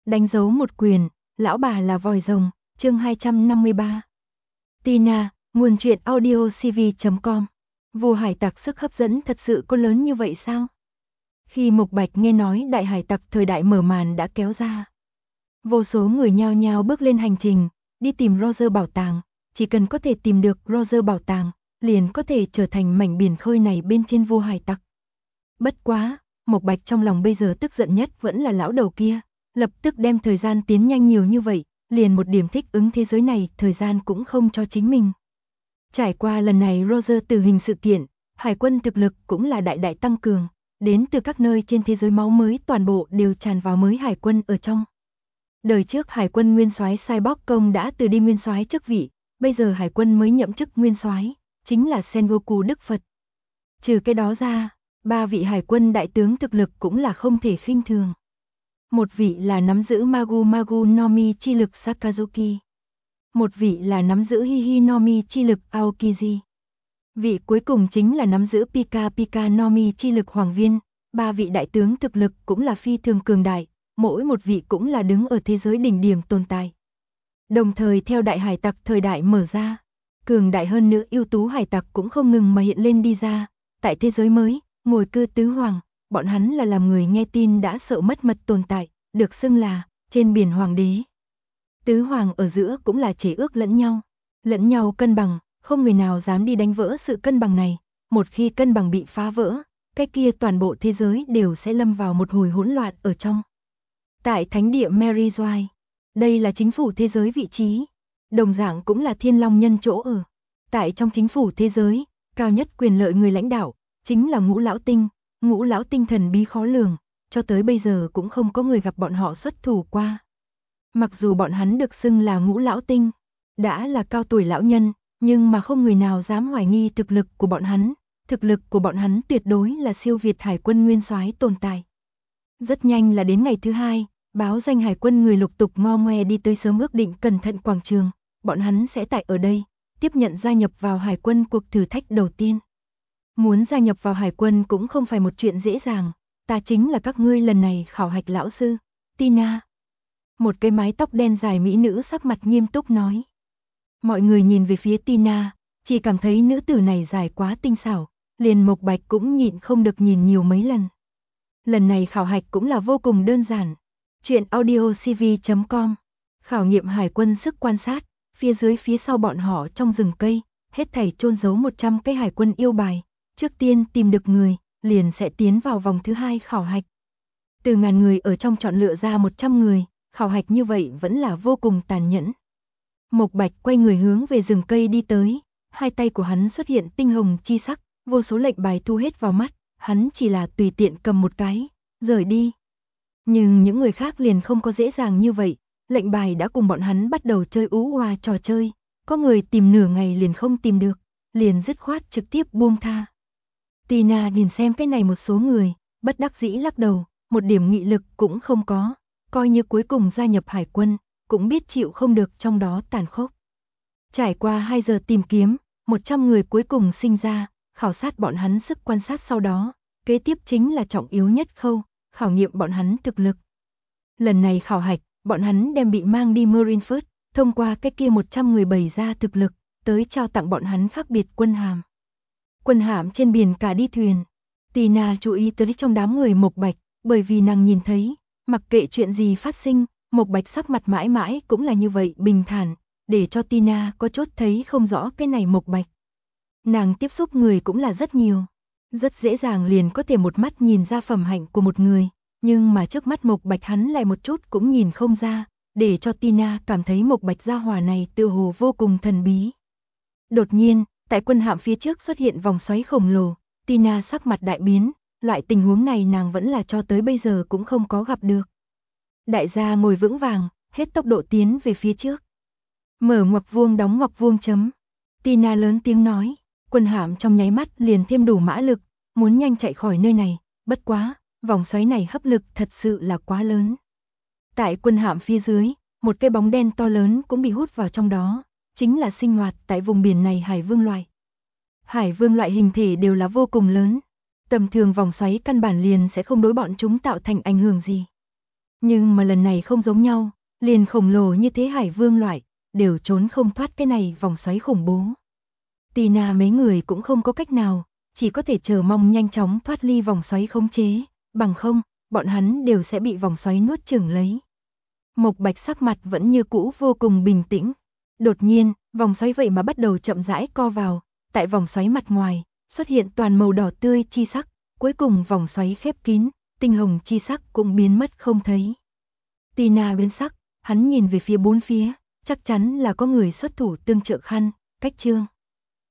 Đánh dấu một quyền, lão bà là vòi rồng, chương 253. Tina, nguồn truyện audiocv.com. Vua hải tặc sức hấp dẫn thật sự có lớn như vậy sao? Khi Mộc Bạch nghe nói đại hải tặc thời đại mở màn đã kéo ra, vô số người nhao nhao bước lên hành trình, đi tìm Roger bảo tàng, chỉ cần có thể tìm được Roger bảo tàng, liền có thể trở thành mảnh biển khơi này bên trên vua hải tặc. Bất quá, Mộc Bạch trong lòng bây giờ tức giận nhất vẫn là lão đầu kia, lập tức đem thời gian tiến nhanh nhiều như vậy, liền một điểm thích ứng thế giới này thời gian cũng không cho chính mình. Trải qua lần này Roger tử hình sự kiện, hải quân thực lực cũng là đại đại tăng cường, đến từ các nơi trên thế giới máu mới toàn bộ đều tràn vào mới hải quân ở trong. Đời trước hải quân nguyên soái Cyborg Công đã từ đi nguyên soái chức vị, bây giờ hải quân mới nhậm chức nguyên soái, chính là Sengoku Đức Phật. Trừ cái đó ra, ba vị hải quân đại tướng thực lực cũng là không thể khinh thường. Một vị là nắm giữ Magu no Mi chi lực Sakazuki. Một vị là nắm giữ Hihi no Mi chi lực Aokiji. Vị cuối cùng chính là nắm giữ Pika no Mi chi lực Hoàng Viên. Ba vị đại tướng thực lực cũng là phi thường cường đại, mỗi một vị cũng là đứng ở thế giới đỉnh điểm tồn tại. Đồng thời theo đại hải tặc thời đại mở ra, cường đại hơn nữa ưu tú hải tặc cũng không ngừng mà hiện lên đi ra. Tại thế giới mới, ngồi cư tứ hoàng, bọn hắn là làm người nghe tin đã sợ mất mật tồn tại, được xưng là trên biển hoàng đế. Tứ hoàng ở giữa cũng là chế ước lẫn nhau cân bằng, không người nào dám đi đánh vỡ sự cân bằng này, một khi cân bằng bị phá vỡ, cái kia toàn bộ thế giới đều sẽ lâm vào một hồi hỗn loạn ở trong. Tại thánh địa Merizoy, đây là chính phủ thế giới vị trí, đồng dạng cũng là Thiên Long Nhân chỗ ở. Tại trong chính phủ thế giới, cao nhất quyền lợi người lãnh đạo chính là Ngũ Lão Tinh thần bí khó lường, cho tới bây giờ cũng không có người gặp bọn họ xuất thủ qua. Mặc dù bọn hắn được xưng là Ngũ Lão Tinh, đã là cao tuổi lão nhân, nhưng mà không người nào dám hoài nghi thực lực của bọn hắn. Thực lực của bọn hắn tuyệt đối là siêu việt hải quân nguyên soái tồn tại. Rất nhanh là đến ngày thứ hai, báo danh hải quân người lục tục ngo ngoe đi tới sớm ước định cẩn thận quảng trường, bọn hắn sẽ tại ở đây tiếp nhận gia nhập vào hải quân cuộc thử thách đầu tiên. Muốn gia nhập vào hải quân cũng không phải một chuyện dễ dàng, ta chính là các ngươi lần này khảo hạch lão sư, Tina. Một cái mái tóc đen dài mỹ nữ sắc mặt nghiêm túc nói. Mọi người nhìn về phía Tina, chỉ cảm thấy nữ tử này dài quá tinh xảo, liền Mộc Bạch cũng nhịn không được nhìn nhiều mấy lần. Lần này khảo hạch cũng là vô cùng đơn giản. Chuyện audiocv.com. Khảo nghiệm hải quân sức quan sát, phía sau bọn họ trong rừng cây, hết thảy chôn giấu 100 cái hải quân yêu bài. Trước tiên tìm được người, liền sẽ tiến vào vòng thứ hai khảo hạch. Từ ngàn người ở trong chọn lựa ra 100 người, khảo hạch như vậy vẫn là vô cùng tàn nhẫn. Mộc Bạch quay người hướng về rừng cây đi tới, hai tay của hắn xuất hiện tinh hồng chi sắc, vô số lệnh bài thu hết vào mắt, hắn chỉ là tùy tiện cầm một cái, rời đi. Nhưng những người khác liền không có dễ dàng như vậy, lệnh bài đã cùng bọn hắn bắt đầu chơi ú oa trò chơi, có người tìm nửa ngày liền không tìm được, liền dứt khoát trực tiếp buông tha. Tina nhìn xem cái này một số người, bất đắc dĩ lắc đầu, một điểm nghị lực cũng không có, coi như cuối cùng gia nhập hải quân, cũng biết chịu không được trong đó tàn khốc. Trải qua 2 giờ tìm kiếm, 100 người cuối cùng sinh ra, khảo sát bọn hắn sức quan sát sau đó, kế tiếp chính là trọng yếu nhất khâu, khảo nghiệm bọn hắn thực lực. Lần này khảo hạch, bọn hắn đem bị mang đi Marineford, thông qua cái kia 100 người bày ra thực lực, tới trao tặng bọn hắn khác biệt quân hàm. Quân hàm trên biển cả đi thuyền. Tina chú ý tới trong đám người Mộc Bạch, bởi vì nàng nhìn thấy, mặc kệ chuyện gì phát sinh, Mộc Bạch sắc mặt mãi mãi cũng là như vậy bình thản, để cho Tina có chút thấy không rõ cái này Mộc Bạch. Nàng tiếp xúc người cũng là rất nhiều, rất dễ dàng liền có thể một mắt nhìn ra phẩm hạnh của một người, nhưng mà trước mắt Mộc Bạch hắn lại một chút cũng nhìn không ra, để cho Tina cảm thấy Mộc Bạch gia hỏa này tựa hồ vô cùng thần bí. Đột nhiên, tại quân hạm phía trước xuất hiện vòng xoáy khổng lồ, Tina sắc mặt đại biến, loại tình huống này nàng vẫn là cho tới bây giờ cũng không có gặp được. Đại gia ngồi vững vàng, hết tốc độ tiến về phía trước. Mở ngoặc vuông đóng ngoặc vuông chấm. Tina lớn tiếng nói, quân hạm trong nháy mắt liền thêm đủ mã lực, muốn nhanh chạy khỏi nơi này, bất quá, vòng xoáy này hấp lực thật sự là quá lớn. Tại quân hạm phía dưới, một cái bóng đen to lớn cũng bị hút vào trong đó, chính là sinh hoạt tại vùng biển này hải vương loại. Hải vương loại hình thể đều là vô cùng lớn, tầm thường vòng xoáy căn bản liền sẽ không đối bọn chúng tạo thành ảnh hưởng gì. Nhưng mà lần này không giống nhau, liền khổng lồ như thế Hải Vương loại, đều trốn không thoát cái này vòng xoáy khủng bố. Tina mấy người cũng không có cách nào, chỉ có thể chờ mong nhanh chóng thoát ly vòng xoáy khống chế, bằng không, bọn hắn đều sẽ bị vòng xoáy nuốt chửng lấy. Mộc Bạch sắc mặt vẫn như cũ vô cùng bình tĩnh. Đột nhiên, vòng xoáy vậy mà bắt đầu chậm rãi co vào, tại vòng xoáy mặt ngoài, xuất hiện toàn màu đỏ tươi chi sắc, cuối cùng vòng xoáy khép kín, tinh hồng chi sắc cũng biến mất không thấy. Tina biến sắc, hắn nhìn về phía bốn phía, chắc chắn là có người xuất thủ tương trợ Khăn, Cách Trương.